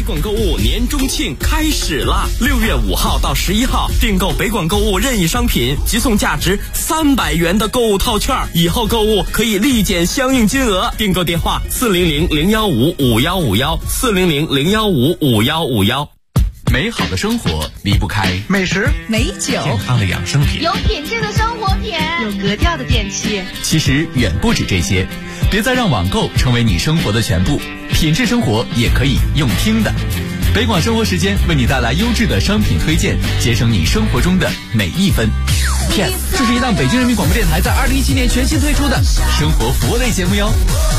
广购物年中庆开始啦！6月5号到11号，订购北广购物任意商品，即送价值300元的购物套券，以后购物可以立减相应金额。订购电话400-015-5151，400-015-5151。 美好的生活离不开美食、 美酒、 健康的养生品， 有品质的生活品， 有格调的电器。 其实远不止这些，别再让网购成为你生活的全部，品质生活也可以用听的。北广生活时间为你带来优质的商品推荐，节省你生活中的每一分。骗，这是一档北京人民广播电台在2017年全新推出的生活服务类节目哟。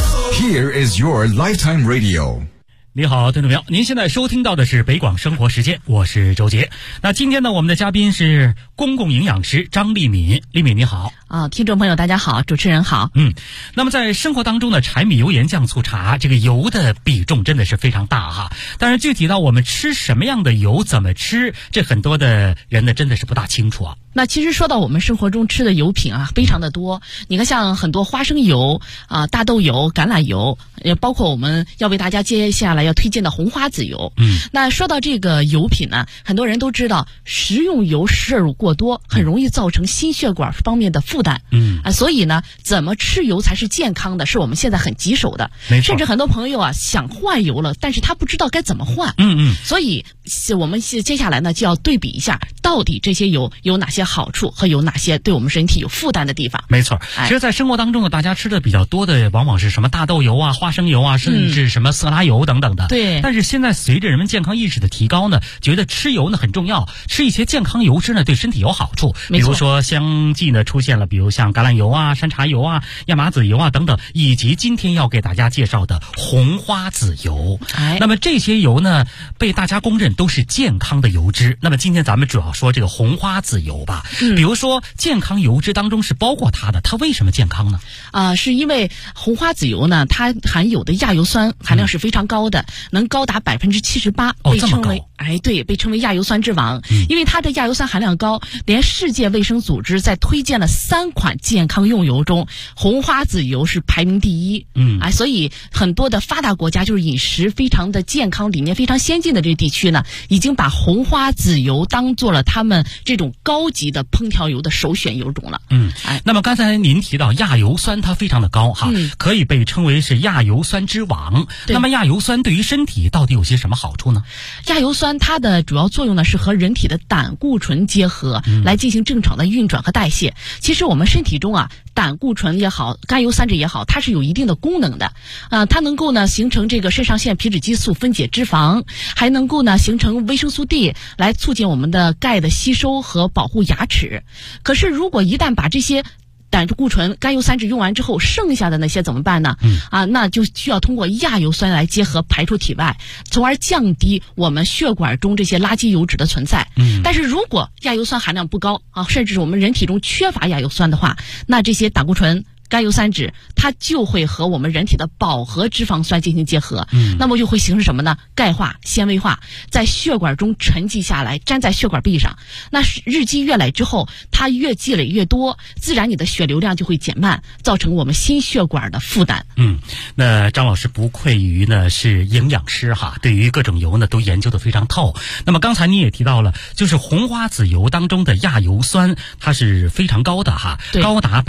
Here is your lifetime radio。 你好，听众朋友，您现在收听到的是北广生活时间，我是周杰。那今天呢，我们的嘉宾是公共营养师张丽敏。丽敏你好。 听众朋友大家好，主持人好。 那么在生活当中呢，柴米油盐酱醋茶这个油的比重真的是非常大哈。但是具体到我们吃什么样的油，怎么吃，这很多的人呢真的是不大清楚啊。 那其实说到我们生活中吃的油品啊，非常的多。你看像很多花生油啊、大豆油、橄榄油，也包括我们要为大家接下来要推荐的红花籽油。那说到这个油品呢，很多人都知道食用油摄入过多很容易造成心血管方面的负担。所以呢，怎么吃油才是健康的，是我们现在很棘手的。甚至很多朋友啊想换油了，但是他不知道该怎么换。所以我们接下来呢就要对比一下，到底这些油有哪些好处和有哪些对我们身体有负担的地方。 没错，其实在生活当中呢，大家吃的比较多的往往是什么大豆油啊、花生油啊，甚至什么色拉油等等的。 对。 但是现在随着人们健康意识的提高呢，觉得吃油呢很重要，吃一些健康油脂呢对身体有好处。比如说相继呢出现了，比如像橄榄油啊、山茶油啊、亚麻籽油啊等等，以及今天要给大家介绍的红花籽油。那么这些油呢被大家公认都是健康的油脂。那么今天咱们主要说这个红花籽油吧。比如说健康油脂当中是包括它的，它为什么健康呢？ 是因为红花籽油呢，它含有的亚油酸含量是非常高的，能高达78%，被称为被称为亚油酸之王。因为它的亚油酸含量高，连世界卫生组织在推荐了3款健康用油中，红花籽油是排名第一。所以很多的发达国家就是饮食非常的健康、理念非常先进的这个地区呢，已经把红花籽油当做了他们这种高级的烹调油的首选油种了。 那么刚才您提到亚油酸它非常的高哈，可以被称为是亚油酸之王。那么亚油酸对于身体到底有些什么好处呢？ 亚油酸它的主要作用呢是和人体的胆固醇结合，来进行正常的运转和代谢。其实我们身体中啊，胆固醇也好，甘油三酯也好，它是有一定的功能的。它能够呢形成这个肾上腺皮质激素分解脂肪，还能够呢形成维生素 D 来促进我们的钙的吸收和保护牙齿。可是如果一旦把这些胆固醇、甘油三酯用完之后，剩下的那些怎么办呢？那就需要通过亚油酸来结合排出体外，从而降低我们血管中这些垃圾油脂的存在。但是如果亚油酸含量不高甚至是我们人体中缺乏亚油酸的话，那这些胆固醇、甘油三酯它就会和我们人体的饱和脂肪酸进行结合，那么就会形成什么呢？钙化、纤维化，在血管中沉积下来，粘在血管壁上。那日积月累之后，它越积累越多，自然你的血流量就会减慢，造成我们心血管的负担。 那张老师不愧于呢是营养师哈，对于各种油呢都研究得非常透。那么刚才你也提到了，就是红花籽油当中的亚油酸，它是非常高的哈，高达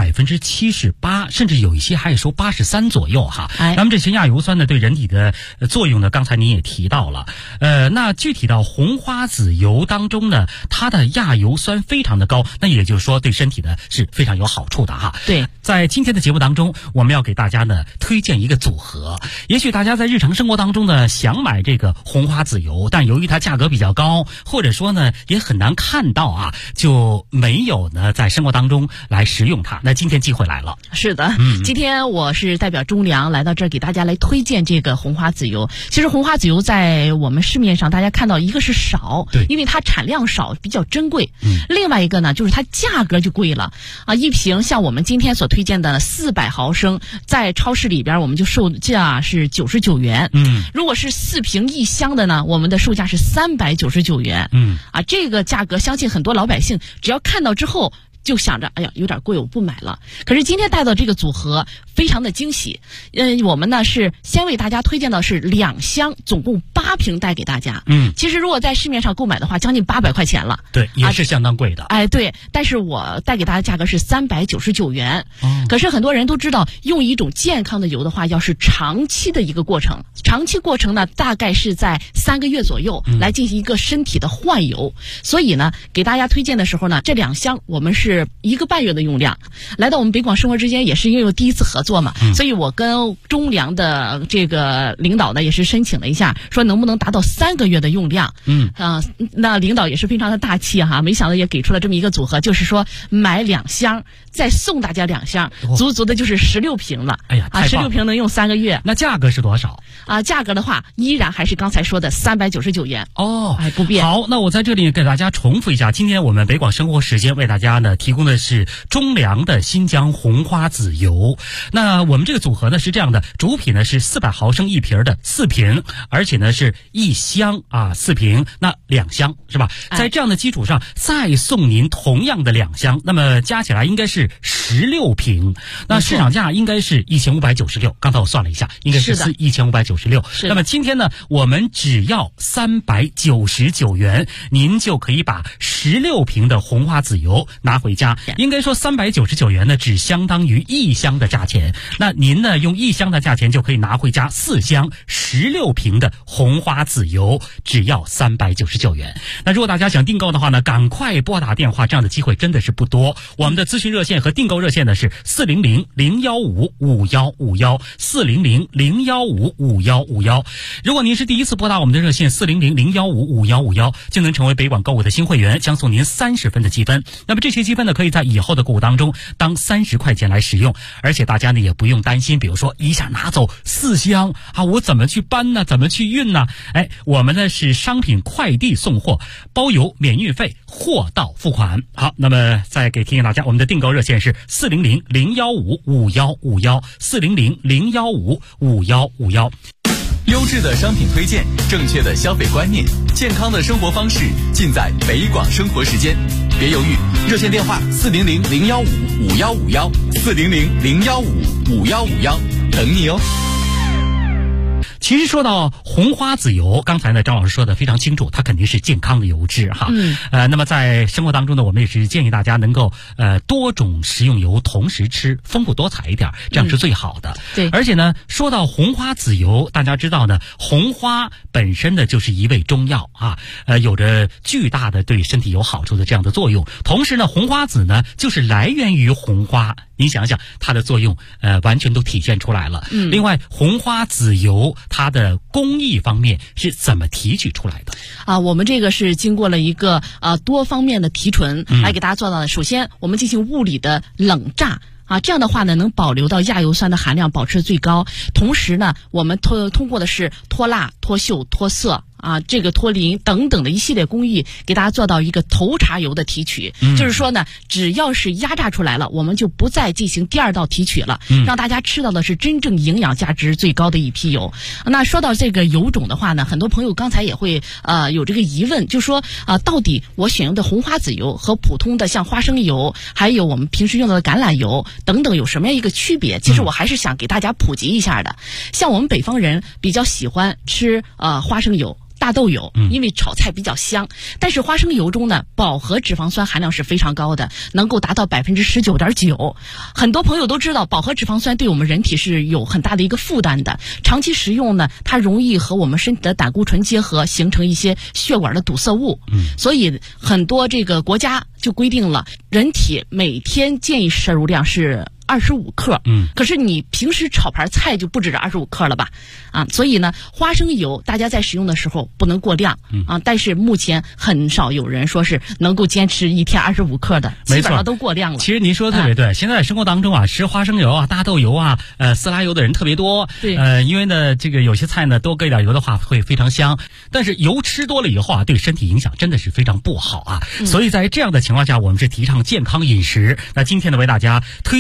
78%，甚至有一些还说83左右哈。那么这些亚油酸呢对人体的作用呢，刚才您也提到了。那具体到红花籽油当中呢，它的亚油酸非常的高，那也就是说对身体呢是非常有好处的哈。 对， 在今天的节目当中，我们要给大家呢推荐一个组合。也许大家在日常生活当中呢想买这个红花籽油，但由于它价格比较高，或者说呢也很难看到啊，就没有呢在生活当中来食用它。那今天机会来了。 是的，今天我是代表中粮来到这儿给大家来推荐这个红花籽油。其实红花籽油在我们市面上大家看到，一个是少，因为它产量少，比较珍贵。另外一个呢，就是它价格就贵了一瓶像我们今天所推荐的400毫升，在超市里边我们就售价是99元。如果是4瓶1箱的呢，我们的售价是399元。这个价格相信很多老百姓只要看到之后就想着哎呀有点贵，我不买了。可是今天带到这个组合非常的惊喜，我们呢是先为大家推荐的是2箱，总共8瓶带给大家。其实如果在市面上购买的话，将近800块钱了。 对，也是相当贵的。 对，但是我带给大家价格是399元。可是很多人都知道，用一种健康的油的话，要是长期的一个过程，长期过程呢大概是在3个月左右来进行一个身体的换油。所以呢，给大家推荐的时候呢，这2箱我们是1个半月的用量。来到我们北广生活之间也是因为第一次合作嘛，所以我跟中粮的这个领导呢也是申请了一下，说能不能达到3个月的用量。那领导也是非常的大气哈，没想到也给出了这么一个组合，就是说买2箱再送大家2箱，足足的就是16瓶了。 哎呀，太棒了！ 16瓶能用3个月。 那价格是多少？ 价格的话依然还是刚才说的399元。不变。 好，那我在这里给大家重复一下，今天我们北广生活时间为大家呢提供的是中粮的新疆红花籽油。那我们这个组合呢是这样的，主品呢是400毫升1瓶的4瓶，而且呢是1箱4瓶，那2箱是吧？在这样的基础上再送您同样的2箱，那么加起来应该是16瓶。那市场价应该是1596，刚才我算了一下，应该是1596。那么今天呢，我们只要399元，您就可以把16瓶的红花籽油拿回家。应该说399元呢，只相当于1箱的价钱。那您呢，用1箱的价钱就可以拿回家4箱16瓶的红花籽油，只要399元。那如果大家想订购的话呢，赶快拨打电话，这样的机会真的是不多。我们的咨询热线和订购热线呢是400-015-5151 400-015-5151。如果您是第一次拨打我们的热线400-015-5151，就能成为北广购物的新会员，将送您30分的积分。那么这些积分呢，可以在以后的购物当中当30块钱来使用，而且大家呢也不用担心，比如说一下拿走4箱我怎么去搬呢？怎么去运呢？我们呢是商品快递送货，包邮免运费，货到付款。好，那么再给提醒大家，我们的订购热线是400-015-5151 400-015-5151。 优质的商品推荐，正确的消费观念，健康的生活方式，尽在北广生活时间。别犹豫，热线电话400-015-5151 400-015-5151，等你哦。 其实说到红花籽油，刚才呢张老师说的非常清楚，它肯定是健康的油脂哈。那么在生活当中呢，我们也是建议大家能够多种食用油同时吃，丰富多彩一点，这样是最好的。 对。 而且呢，说到红花籽油，大家知道呢，红花本身呢就是一味中药有着巨大的对身体有好处的这样的作用。同时呢，红花籽呢就是来源于红花，你想想它的作用完全都体现出来了。另外，红花籽油它的工艺方面是怎么提取出来的我们这个是经过了一个多方面的提纯来给大家做到的。首先我们进行物理的冷榨这样的话呢，能保留到亚油酸的含量保持最高。同时呢，我们通过的是脱蜡、脱锈、脱色这个脱磷等等的一系列工艺，给大家做到一个头茬油的提取。就是说呢，只要是压榨出来了，我们就不再进行第2道提取了，让大家吃到的是真正营养价值最高的一批油。那说到这个油种的话呢，很多朋友刚才也会有这个疑问，就说到底我选用的红花籽油和普通的像花生油，还有我们平时用到的橄榄油等等有什么样一个区别？其实我还是想给大家普及一下的。像我们北方人比较喜欢吃花生油、大豆油，因为炒菜比较香。但是花生油中呢，饱和脂肪酸含量是非常高的，能够达到19.9%。很多朋友都知道，饱和脂肪酸对我们人体是有很大的一个负担的。长期食用呢，它容易和我们身体的胆固醇结合，形成一些血管的堵塞物。所以很多这个国家就规定了，人体每天建议摄入量是25克。可是你平时炒盘菜就不止25克了吧？所以呢，花生油大家在使用的时候不能过量但是目前很少有人说是能够坚持一天25克的，基本上都过量了。 其实您说的特别对，现在生活当中吃花生油大豆油色拉油的人特别多。 对。 因为呢，这个有些菜呢多搁一点油的话会非常香，但是油吃多了以后对身体影响真的是非常不好所以在这样的情况下，我们是提倡健康饮食。那今天呢，为大家推荐和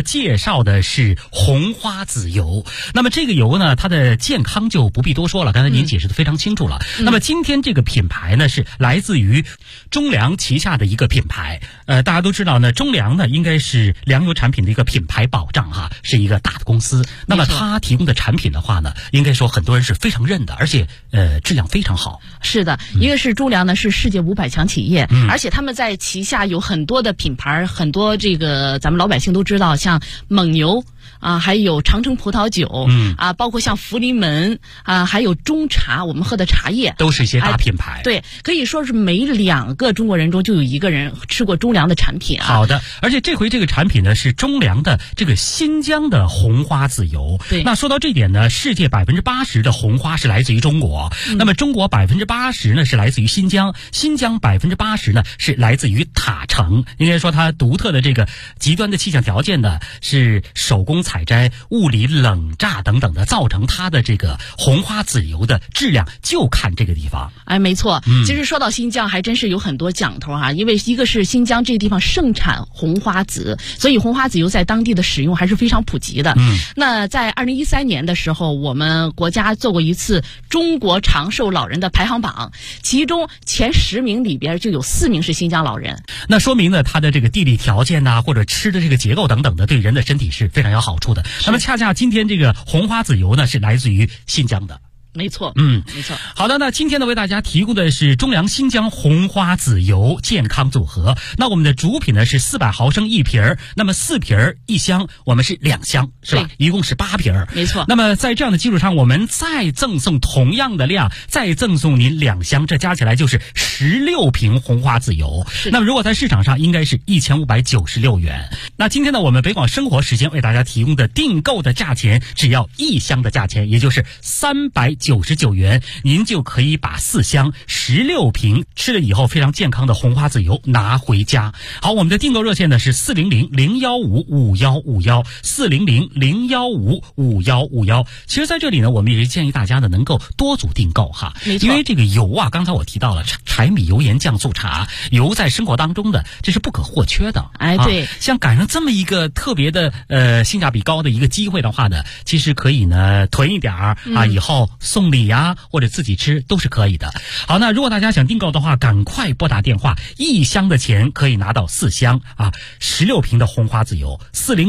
和介绍的是红花籽油。那么这个油呢，它的健康就不必多说了，刚才您解释的非常清楚了。那么今天这个品牌呢，是来自于中粮旗下的一个品牌。大家都知道呢，中粮呢应该是粮油产品的一个品牌保障哈，是一个大的公司。那么它提供的产品的话呢，应该说很多人是非常认的，而且质量非常好。是的， 一个是中粮呢是世界500强企业，而且他们在旗下有很多的品牌，很多这个咱们老百姓都知道，像蒙牛啊，还有长城葡萄酒，包括像福临门啊，还有中茶，我们喝的茶叶都是一些大品牌。 对，可以说是每2个中国人中就有1个人吃过中粮的产品啊。 好的，而且这回这个产品呢是中粮的这个新疆的红花籽油。 对， 那说到这点呢，世界80%的红花是来自于中国，那么中国80%呢是来自于新疆，新疆80%呢是来自于塔城。应该说它独特的这个极端的气象条件呢，是手工采摘、物理冷榨等等的，造成它的这个红花籽油的质量就看这个地方。 哎，没错。其实说到新疆，还真是有很多讲头哈，因为一个是新疆这个地方盛产红花籽，所以红花籽油在当地的使用还是非常普及的。那在2013年的时候，我们国家做过一次中国长寿老人的排行榜，其中前10名里边就有4名是新疆老人。 那说明呢，它的这个地理条件呐，或者吃的这个结构等等的，对人的身体是非常有好处的。那么恰恰今天这个红花籽油呢，是来自于新疆的。 没错，没错。 好的，那今天呢为大家提供的是中粮新疆红花籽油健康组合。那我们的主品呢是400毫升1瓶，那么4瓶1箱，我们是2箱，是吧？一共是8瓶。 没错。 那么在这样的基础上，我们再赠送同样的量，再赠送您2箱，这加起来就是16瓶红花籽油。那么如果在市场上应该是1596元。那今天呢，我们北广生活时间为大家提供的订购的价钱只要1箱的价钱，也就是399元，您就可以把4箱16瓶吃了以后非常健康的红花籽油拿回家。好，我们的订购热线呢是400-015-5151，400-015-5151。其实在这里呢，我们也是建议大家呢能够多组订购哈，因为这个油啊，刚才我提到了柴米油盐酱醋茶，油在生活当中的这是不可或缺的。 哎，对， 像赶上这么一个特别的性价比高的一个机会的话呢，其实可以呢囤一点啊，以后送礼呀，或者自己吃都是可以的。好，那如果大家想订购的话，赶快拨打电话，1箱的钱可以拿到4箱啊，16瓶的红花籽油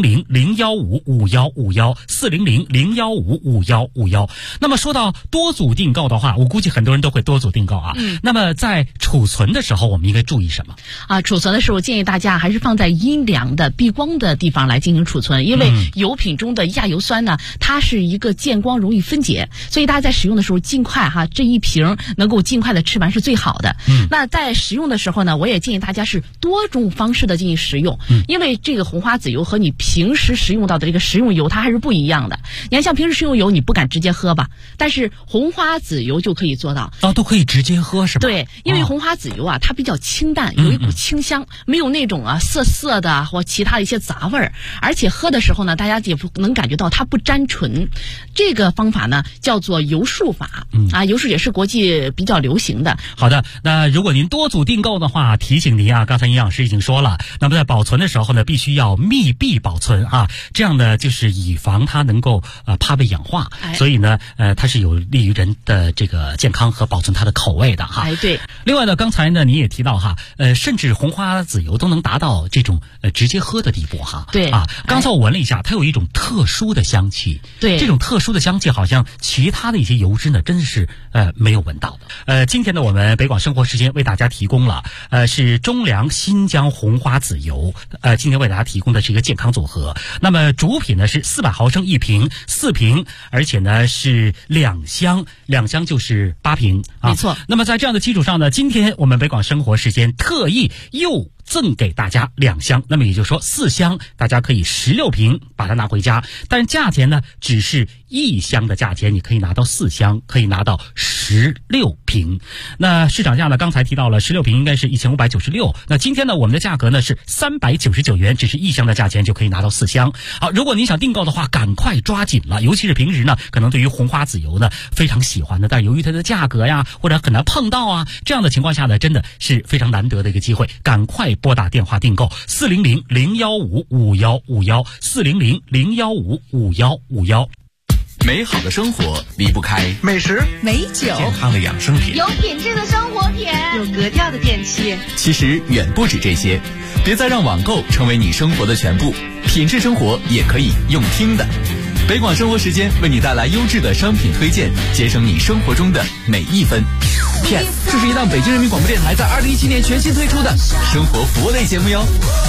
，400-015-5151，400-015-5151。那么说到多组订购的话，我估计很多人都会多组订购啊。那么在储存的时候，我们应该注意什么啊？储存的时候建议大家还是放在阴凉的避光的地方来进行储存，因为油品中的亚油酸呢，它是一个见光容易分解，所以大家在使用的时候尽快哈，这一瓶能够尽快的吃完是最好的。那在使用的时候呢，我也建议大家是多种方式的进行食用，因为这个红花籽油和你平时食用到的这个食用油它还是不一样的。你看像平时食用油你不敢直接喝吧，但是红花籽油就可以做到。 都可以直接喝是吧？ 对，因为红花籽油啊，它比较清淡，有一股清香，没有那种涩的或其他的一些杂味儿，而且喝的时候呢，大家也能感觉到它不沾唇。这个方法呢叫做油漱法，油漱也是国际比较流行的。 好的，那如果您多组订购的话，提醒您啊，刚才营养师已经说了，那么在保存的时候呢，必须要密闭保存啊，这样呢就是以防它能够怕被氧化，所以呢它是有利于人的这个健康和保存它的口味的哈。 对。 另外呢，刚才呢你也提到哈，甚至红花籽油都能达到这种直接喝的地步哈。 对啊，刚才我闻了一下，它有一种特殊的香气。 对， 这种特殊的香气好像其他的一些油脂呢，真的是没有闻到的。今天呢，我们北广生活时间为大家提供了是中粮新疆红花籽油，今天为大家提供的是一个健康组合。那么主品呢是400毫升1瓶，4瓶，而且呢是2箱，2箱就是8瓶啊。 没错。 那么在这样的基础上呢，今天我们北广生活时间特意又赠给大家2箱，那么也就是说4箱，大家可以16瓶把它拿回家，但价钱呢只是 1箱的价钱，你可以拿到4箱，可以拿到16瓶。那市场价呢，刚才提到了16瓶应该是1596，那今天呢我们的价格呢是399元，只是1箱的价钱就可以拿到4箱。好，如果您想订购的话，赶快抓紧了，尤其是平时呢可能对于红花籽油呢非常喜欢的，但是由于它的价格呀或者很难碰到啊，这样的情况下呢，真的是非常难得的一个机会，赶快拨打电话订购400-015-5151，400-015-5151。 美好的生活离不开美食、 美酒、 健康的养生品， 有品质的生活品， 有格调的电器。 其实远不止这些，别再让网购成为你生活的全部，品质生活也可以用听的。北广生活时间为你带来优质的商品推荐，节省你生活中的每一分。Yes， 这是一档北京人民广播电台在2017年全新推出的生活服务类节目哟。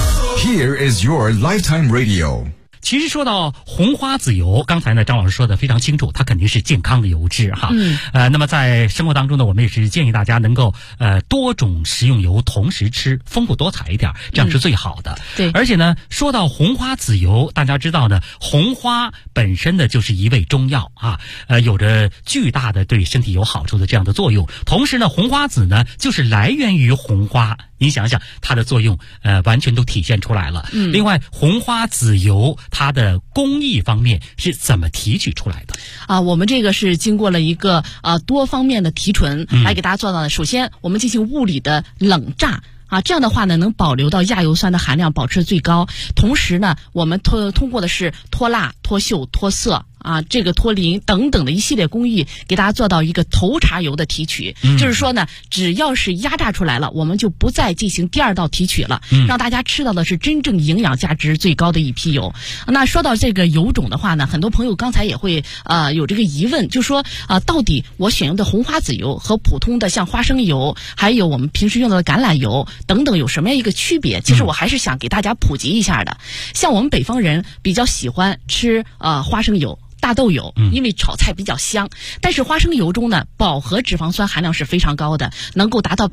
Here is your lifetime radio。 其实说到红花籽油，刚才呢张老师说的非常清楚，它肯定是健康的油脂哈。那么在生活当中呢，我们也是建议大家能够多种食用油同时吃，丰富多彩一点，这样是最好的。 对， 而且呢，说到红花籽油，大家知道呢，红花本身呢就是一味中药啊，有着巨大的对身体有好处的这样的作用。同时呢，红花籽呢就是来源于红花。你想想它的作用完全都体现出来了。另外红花籽油它的工艺方面是怎么提取出来的啊？我们这个是经过了一个多方面的提纯来给大家做到的。首先我们进行物理的冷榨啊，这样的话呢能保留到亚油酸的含量保持最高，同时呢我们通过的是脱蜡、脱锈、脱色啊，这个脱磷等等的一系列工艺，给大家做到一个头茬油的提取。就是说呢，只要是压榨出来了，我们就不再进行第二道提取了，让大家吃到的是真正营养价值最高的一批油。那说到这个油种的话呢，很多朋友刚才也会有这个疑问，就说到底我选用的红花籽油和普通的像花生油，还有我们平时用到的橄榄油等等有什么样一个区别？其实我还是想给大家普及一下的。像我们北方人比较喜欢吃花生油、大豆油，因为炒菜比较香，但是花生油中呢，饱和脂肪酸含量是非常高的，能够达到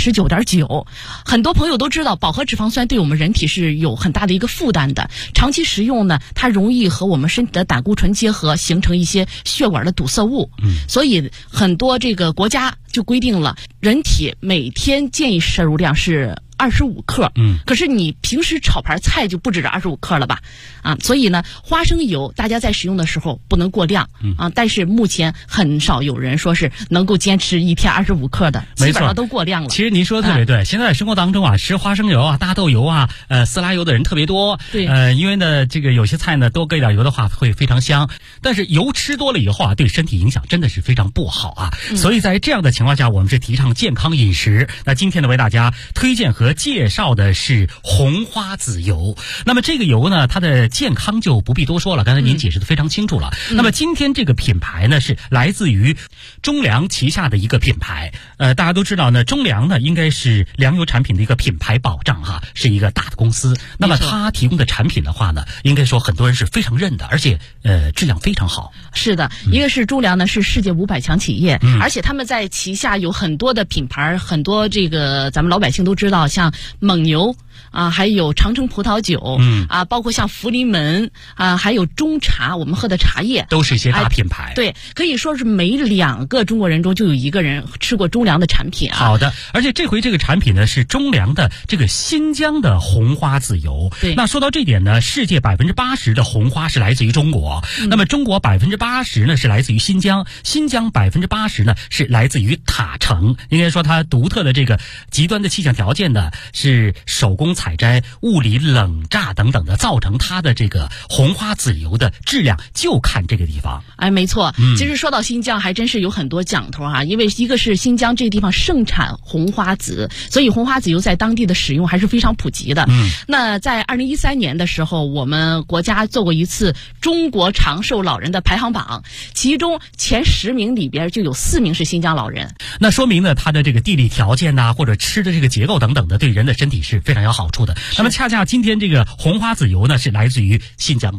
19.9%。很多朋友都知道，饱和脂肪酸对我们人体是有很大的一个负担的，长期食用呢，它容易和我们身体的胆固醇结合，形成一些血管的堵塞物。所以很多这个国家就规定了，人体每天建议摄入量是25克。可是你平时炒盘菜就不止25克了吧？所以呢，花生油大家在使用的时候不能过量但是目前很少有人说是能够坚持一天25克的，基本上都过量了。 其实您说的特别对，现在生活当中啊，吃花生油啊、大豆油啊、色拉油的人特别多。 对， 因为呢，这个有些菜呢多搁一点油的话会非常香，但是油吃多了以后啊，对身体影响真的是非常不好啊。所以在这样的情况下，我们是提倡健康饮食。那今天呢，为大家推荐和介绍的是红花籽油。那么这个油呢，它的健康就不必多说了，刚才您解释的非常清楚了。那么今天这个品牌呢，是来自于中粮旗下的一个品牌。大家都知道呢，中粮呢应该是粮油产品的一个品牌保障哈，是一个大的公司。那么它提供的产品的话呢，应该说很多人是非常认的，而且质量非常好。 是的，一个是中粮呢是世界500强企业，而且他们在旗下有很多的品牌，很多这个咱们老百姓都知道，像蒙牛还有长城葡萄酒包括像福临门还有中茶，我们喝的茶叶都是一些大品牌。 对，可以说是每2个中国人中就有1个人吃过中粮的产品好的，而且这回这个产品呢是中粮的这个新疆的红花籽油。 对， 那说到这点呢，世界80%的红花是来自于中国，那么中国80%呢是来自于新疆，新疆80%呢是来自于塔城。应该说它独特的这个极端的气象条件呢，是手工采摘、物理冷榨等等的，造成它的这个红花籽油的质量就看这个地方。 没错。其实说到新疆还真是有很多讲头因为一个是新疆这个地方盛产红花籽，所以红花籽油在当地的使用还是非常普及的。那在2013年的时候，我们国家做过一次中国长寿老人的排行榜，其中前10名里边就有4名是新疆老人。 那说明呢，它的这个地理条件或者吃的这个结构等等的，对人的身体是非常有好处的。那么恰恰今天这个红花籽油呢，是来自于新疆的。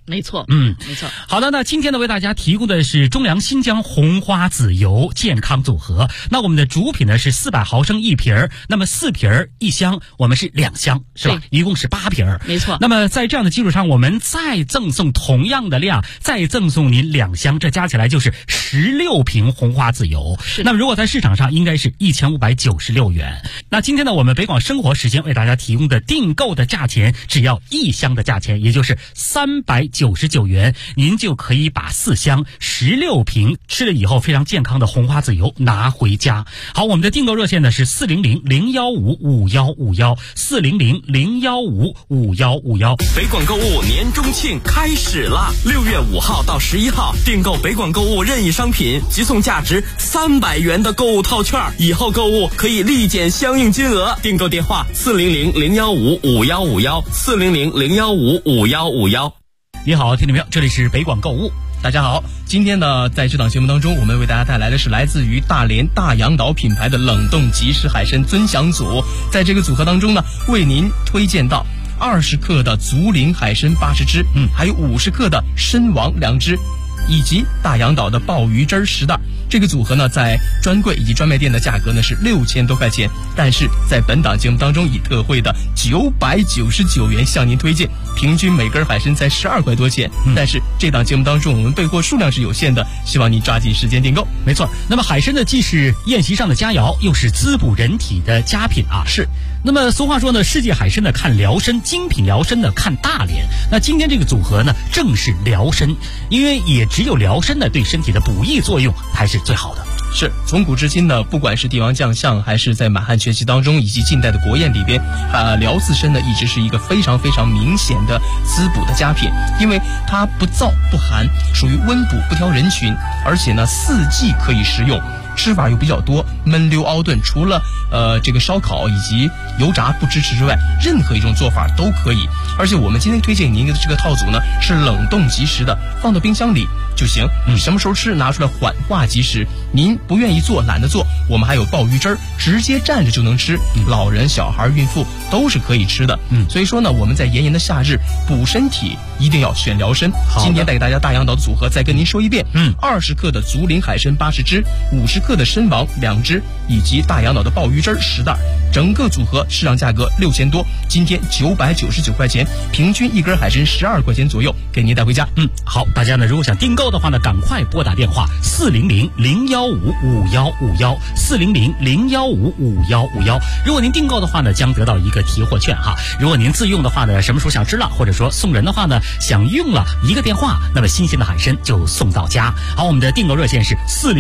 没错，没错。 好的，那今天呢为大家提供的是中粮新疆红花籽油健康组合。那我们的主品呢是400毫升1瓶，那么4瓶1箱，我们是2箱，是吧？一共是8瓶， 没错。 那么在这样的基础上，我们再赠送同样的量，再赠送您2箱，这加起来就是16瓶红花籽油。那么如果在市场上应该是1596元。那今天呢，我们北广生活时间为大家提供的订购的价钱只要1箱的价钱，也就是399元，您就可以把4箱16瓶吃了以后非常健康的红花籽油拿回家。好，我们的订购热线呢是400-015-5151，400-015-5151。 北广购物年中庆开始啦！6月5号到11号，订购北广购物任意商品，即送价值300元的购物套券，以后购物可以立减相应金额。订购电话400-015-5151，400-015-5151。 你好，听众朋友，这里是北广购物。 大家好，今天呢，在这档节目当中，我们为大家带来的是来自于大连大洋岛品牌的冷冻即食海参尊享组。在这个组合当中呢，为您推荐到20克的竹林海参80只，还有50克的参王2只，以及大洋岛的鲍鱼汁10袋。这个组合呢，在专柜以及专卖店的价格呢是6000多块钱，但是在本档节目当中以特惠的999元向您推荐，平均每根海参才12块多钱。但是这档节目当中我们备货数量是有限的，希望您抓紧时间订购。 没错，那么海参呢，既是宴席上的佳肴，又是滋补人体的佳品啊。 是。 那么俗话说呢，世界海参呢看辽参，精品辽参呢看大连。那今天这个组合呢，正是辽参，因为也只有辽参呢对身体的补益作用才是最好的。 是，从古至今呢，不管是帝王将相，还是在满汉全席当中，以及近代的国宴里边，辽刺参呢一直是一个非常非常明显的滋补的佳品，因为它不燥不寒，属于温补不挑人群，而且呢4季可以食用。吃法又比较多，焖溜熬炖，除了这个烧烤以及油炸不支持之外，任何一种做法都可以。而且我们今天推荐您的这个套组呢，是冷冻即食的，放到冰箱里就行，什么时候吃拿出来缓化即食。您不愿意做，懒得做，我们还有鲍鱼汁儿，直接蘸着就能吃，老人、小孩、孕妇都是可以吃的。所以说呢，我们在炎炎的夏日补身体一定要选辽参。今天带给大家大洋岛的组合，再跟您说一遍：20克的竹林海参80只，50克的参王2只，以及大洋岛的鲍鱼汁10袋。整个组合市场价格6000多，今天999块钱，平均一根海参12块钱左右，给您带回家。 好，大家呢如果想订购的话呢，赶快拨打电话400-015-5151，400-015-5151。如果您订购的话呢，将得到一个提货券哈。如果您自用的话呢，什么时候想吃了，或者说送人的话呢，想用了一个电话，那么新鲜的海参就送到家。好，我们的订购热线是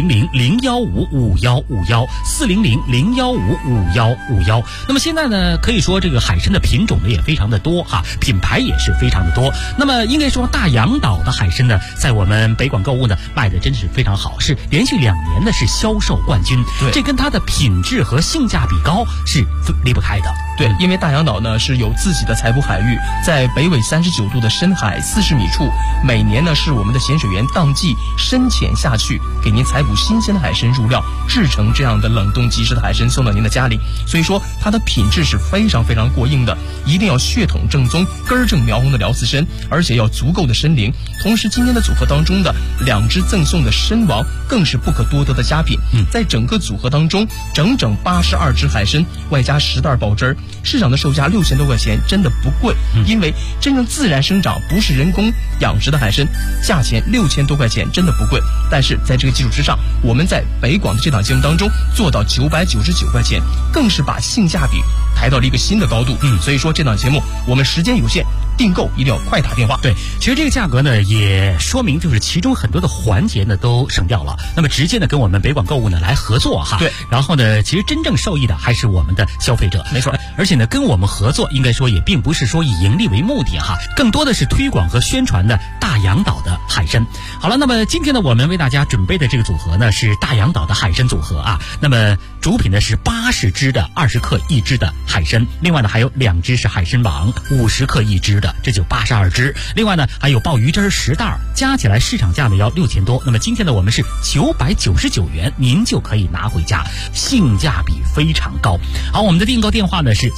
400-015-5151，400-015-5151。那么现在呢，可以说这个海参的品种呢也非常的多哈，品牌也是非常的多。那么应该说大洋岛的海参呢，在我们北广购物呢卖的真是非常好，是连续2年呢是销售冠军。 对， 这跟它的品质和性价比高是离不开的。 对，因为大洋岛呢是有自己的采捕海域，在北纬39度的深海40米处，每年呢是我们的咸水员当季深潜下去，给您采捕新鲜的海参入料，制成这样的冷冻即食的海参送到您的家里。所以说它的品质是非常非常过硬的，一定要血统正宗、根正苗红的辽刺参，而且要足够的参龄。同时今天的组合当中的2只赠送的参王更是不可多得的佳品。在整个组合当中，整整82只海参，外加10袋鲍汁儿，市场的售价6000多块钱，真的不贵。因为真正自然生长，不是人工养殖的海参，价钱6000多块钱真的不贵。但是在这个基础之上，我们在北广的这档节目当中做到999块钱，更是把性价比抬到了一个新的高度。所以说这档节目我们时间有限，订购一定要快打电话。 对，其实这个价格呢也说明就是其中很多的环节呢都省掉了，那么直接呢跟我们北广购物呢来合作哈。 对， 然后呢其实真正受益的还是我们的消费者。 没错， 而且呢跟我们合作应该说也并不是说以盈利为目的哈，更多的是推广和宣传的大洋岛的海参。好了，那么今天呢我们为大家准备的这个组合呢是大洋岛的海参组合啊。那么主品呢是80只的20克1只的海参，另外呢还有2只是海参网50克1只的，这就82只。另外呢还有鲍鱼汁10袋，加起来市场价呢要6000多。那么今天呢我们是999元，您就可以拿回家，性价比非常高。好，我们的订购电话呢是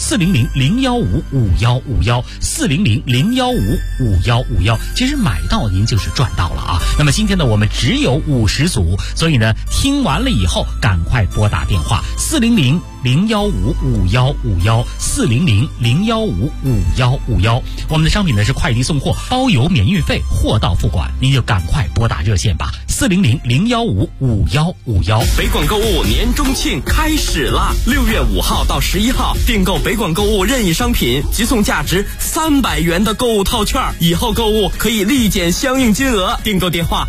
400-015-5151，400-015-5151。其实买到您就是赚到了啊。那么今天呢我们只有50组，所以呢听完了以后赶快拨打电话400-015-5151，400-015-5151。我们的商品呢是快递送货，包邮免运费，货到付款，您就赶快拨打热线吧，400-015-5151。 北广购物年中庆开始啦！6月5号到11号，订购北广购物任意商品，即送价值300元的购物套券，以后购物可以立减相应金额。订购电话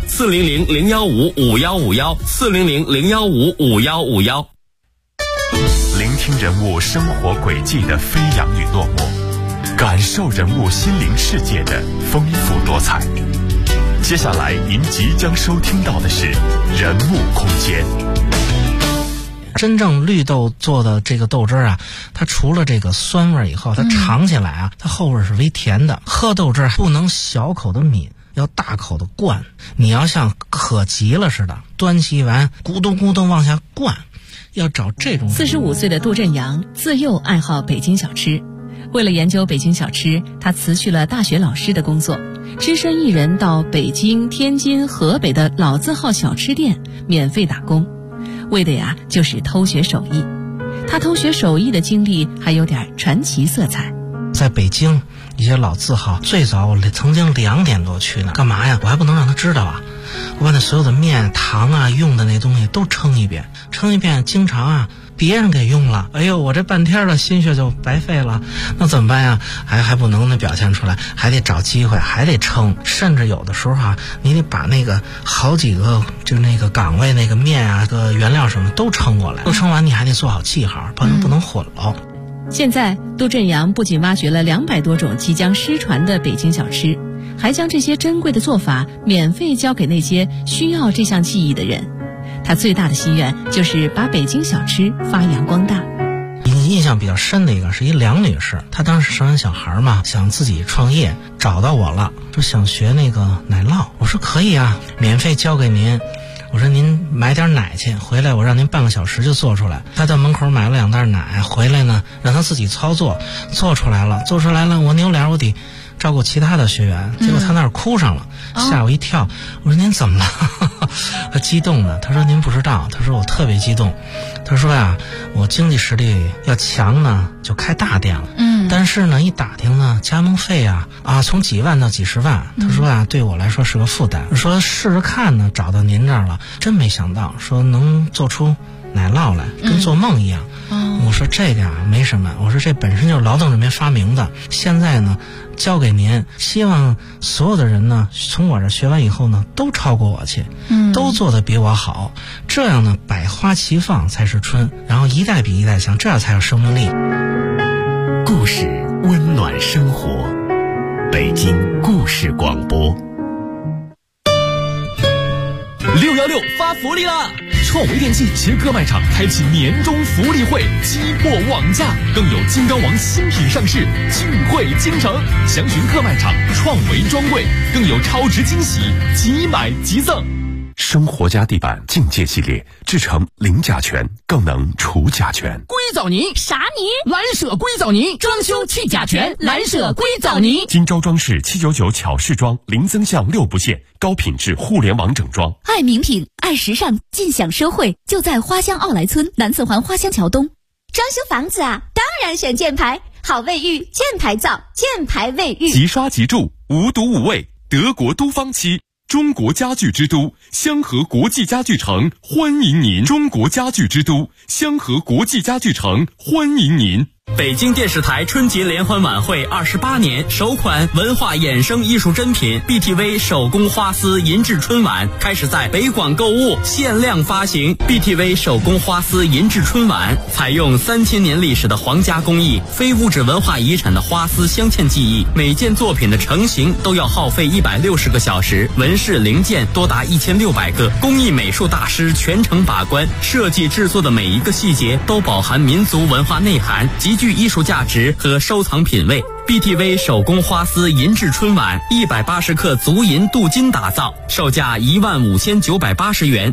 400-015-5151，400-015-5151。 聆听人物生活轨迹的飞扬与落寞，感受人物心灵世界的丰富多彩。接下来您即将收听到的是人物空间。 真正绿豆做的这个豆汁啊，它除了这个酸味以后，它尝起来啊，它后味是微甜的。喝豆汁不能小口的抿，要大口的灌。你要像渴急了似的，端起碗咕咚咕咚往下灌，要找这种。 45岁的杜振阳自幼爱好北京小吃，为了研究北京小吃，他辞去了大学老师的工作，只身一人到北京、天津、河北的老字号小吃店免费打工，为的呀就是偷学手艺。他偷学手艺的经历还有点传奇色彩。 在北京一些老字号，最早我曾经2点多去呢，干嘛呀？我还不能让他知道啊！我把那所有的面、糖啊、用的那东西都称一遍，经常啊别人给用了，哎呦，我这半天的心血就白费了，那怎么办呀？还不能那表现出来，还得找机会，还得称，甚至有的时候啊，你得把那个好几个就那个岗位那个面啊、个原料什么都称过来，都称完你还得做好记号，不能混了。 现在杜振阳不仅挖掘了200多种即将失传的北京小吃，还将这些珍贵的做法免费教给那些需要这项技艺的人。他最大的心愿就是把北京小吃发扬光大。 印象比较深的一个是一梁女士，她当时生完小孩嘛，想自己创业，找到我了，说想学那个奶酪。我说可以啊，免费教给您。我说您买点奶去，回来我让您半个小时就做出来。他到门口买了2袋奶，回来呢让他自己操作，做出来了，我扭脸我得照顾其他的学员，结果他那儿哭上了，吓我一跳。我说您怎么了？他激动的，他说您不知道，他说我特别激动，他说呀，我经济实力要强呢，就开大店了。但是呢，一打听呢，加盟费啊从几万到几十万，他说啊，对我来说是个负担。说试着看呢，找到您这儿了，真没想到，说能做出奶酪来，跟做梦一样。我说这个没什么，我说这本身就是劳动人民发明的，现在呢交给您，希望所有的人呢从我这学完以后呢都超过我去，都做得比我好，这样呢百花齐放才是春，然后一代比一代强，这样才有生命力。 故事温暖生活，北京故事广播。 616发福利啦！创维电器携各卖场开启年终福利会，击破网价，更有金刚王新品上市，聚会京城。详询各卖场创维专柜，更有超值惊喜，即买即赠。 生活家地板境界系列制成零甲醛，更能除甲醛。 硅藻泥啥泥？ 蓝舍硅藻泥，装修去甲醛，蓝舍硅藻泥。 今朝装饰799巧饰装，零增项6不限，高品质互联网整装。 爱名品，爱时尚，尽享奢惠，就在花乡奥莱村南四环花乡桥东。装修房子啊，当然选箭牌，好卫浴，箭牌造，箭牌卫浴。 即刷即住，无毒无味，德国都方漆。中国家具之都香河国际家具城欢迎您，中国家具之都香河国际家具城欢迎您。 北京电视台春节联欢晚会28年首款文化衍生艺术珍品 BTV 手工花丝银质春晚开始在北广购物限量发行。 BTV 手工花丝银质春晚采用3000年历史的皇家工艺，非物质文化遗产的花丝镶嵌技艺，每件作品的成型都要耗费160个小时，纹饰零件多达1600个，工艺美术大师全程把关，设计制作的每一个细节都饱含民族文化内涵，极具艺术价值和收藏品味。BTV 手工花丝银质春晚180克足银镀金打造，售价15980元，